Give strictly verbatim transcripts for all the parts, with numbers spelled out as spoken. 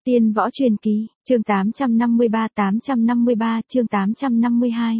Tiên võ truyền kỳ, chương tám trăm năm mươi ba tám trăm năm mươi ba chương tám trăm năm mươi hai.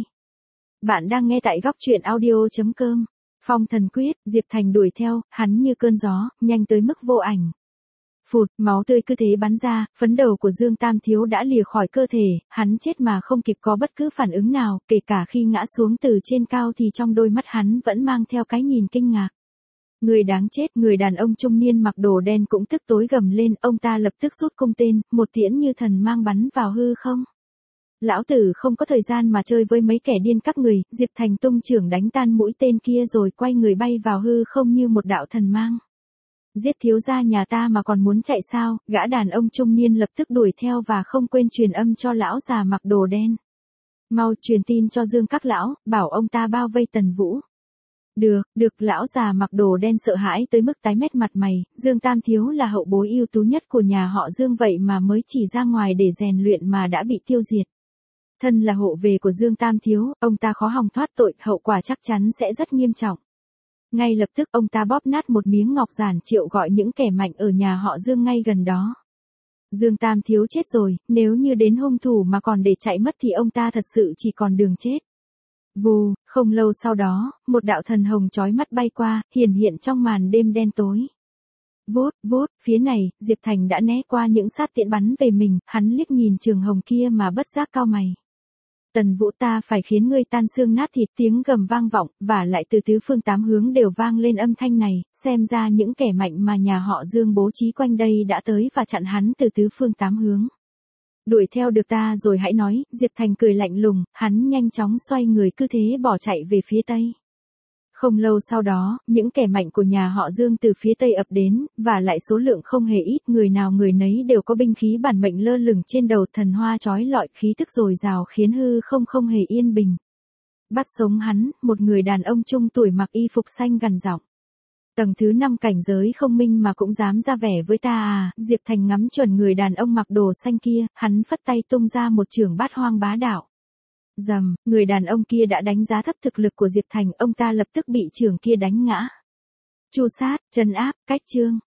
Bạn đang nghe tại góc truyện audio.com. Phong thần quyết, Diệp Thành đuổi theo, hắn như cơn gió, nhanh tới mức vô ảnh. Phụt, máu tươi cứ thế bắn ra, phấn đầu của Dương Tam Thiếu đã lìa khỏi cơ thể, hắn chết mà không kịp có bất cứ phản ứng nào, kể cả khi ngã xuống từ trên cao thì trong đôi mắt hắn vẫn mang theo cái nhìn kinh ngạc. Người đáng chết, người đàn ông trung niên mặc đồ đen cũng tức tối gầm lên, ông ta lập tức rút cung tên, một tiễn như thần mang bắn vào hư không. Lão tử không có thời gian mà chơi với mấy kẻ điên các người, Diệp Thành tung chưởng đánh tan mũi tên kia rồi quay người bay vào hư không như một đạo thần mang. Giết thiếu gia nhà ta mà còn muốn chạy sao? Gã đàn ông trung niên lập tức đuổi theo và không quên truyền âm cho lão già mặc đồ đen. Mau truyền tin cho Dương các lão, bảo ông ta bao vây Tần Vũ. Được, được, lão già mặc đồ đen sợ hãi tới mức tái mét mặt mày, Dương Tam Thiếu là hậu bối ưu tú nhất của nhà họ Dương vậy mà mới chỉ ra ngoài để rèn luyện mà đã bị tiêu diệt. Thân là hộ về của Dương Tam Thiếu, ông ta khó hòng thoát tội, hậu quả chắc chắn sẽ rất nghiêm trọng. Ngay lập tức ông ta bóp nát một miếng ngọc giản triệu gọi những kẻ mạnh ở nhà họ Dương ngay gần đó. Dương Tam Thiếu chết rồi, nếu như đến hung thủ mà còn để chạy mất thì ông ta thật sự chỉ còn đường chết. Vù, không lâu sau đó, một đạo thần hồng chói mắt bay qua, hiển hiện trong màn đêm đen tối. Vút, vút, phía này, Diệp Thành đã né qua những sát tiễn bắn về mình, hắn liếc nhìn trường hồng kia mà bất giác cau mày. Tần Vũ, ta phải khiến ngươi tan xương nát thịt, tiếng gầm vang vọng, và lại từ tứ phương tám hướng đều vang lên âm thanh này, xem ra những kẻ mạnh mà nhà họ Dương bố trí quanh đây đã tới và chặn hắn từ tứ phương tám hướng. Đuổi theo được ta rồi hãy nói, Diệp Thành cười lạnh lùng, hắn nhanh chóng xoay người cứ thế bỏ chạy về phía tây. Không lâu sau đó, những kẻ mạnh của nhà họ Dương từ phía tây ập đến, và lại số lượng không hề ít, người nào người nấy đều có binh khí bản mệnh lơ lửng trên đầu, thần hoa chói lọi, khí tức dồi dào khiến hư không không hề yên bình. Bắt sống hắn, một người đàn ông trung tuổi mặc y phục xanh gằn giọng. Tầng thứ năm cảnh giới không minh mà cũng dám ra vẻ với ta à? Diệp Thành ngắm chuẩn người đàn ông mặc đồ xanh kia, hắn phất tay tung ra một chưởng bát hoang bá đạo. Rầm, người đàn ông kia đã đánh giá thấp thực lực của Diệp Thành, ông ta lập tức bị chưởng kia đánh ngã. Chu sát, trấn áp, cách chương.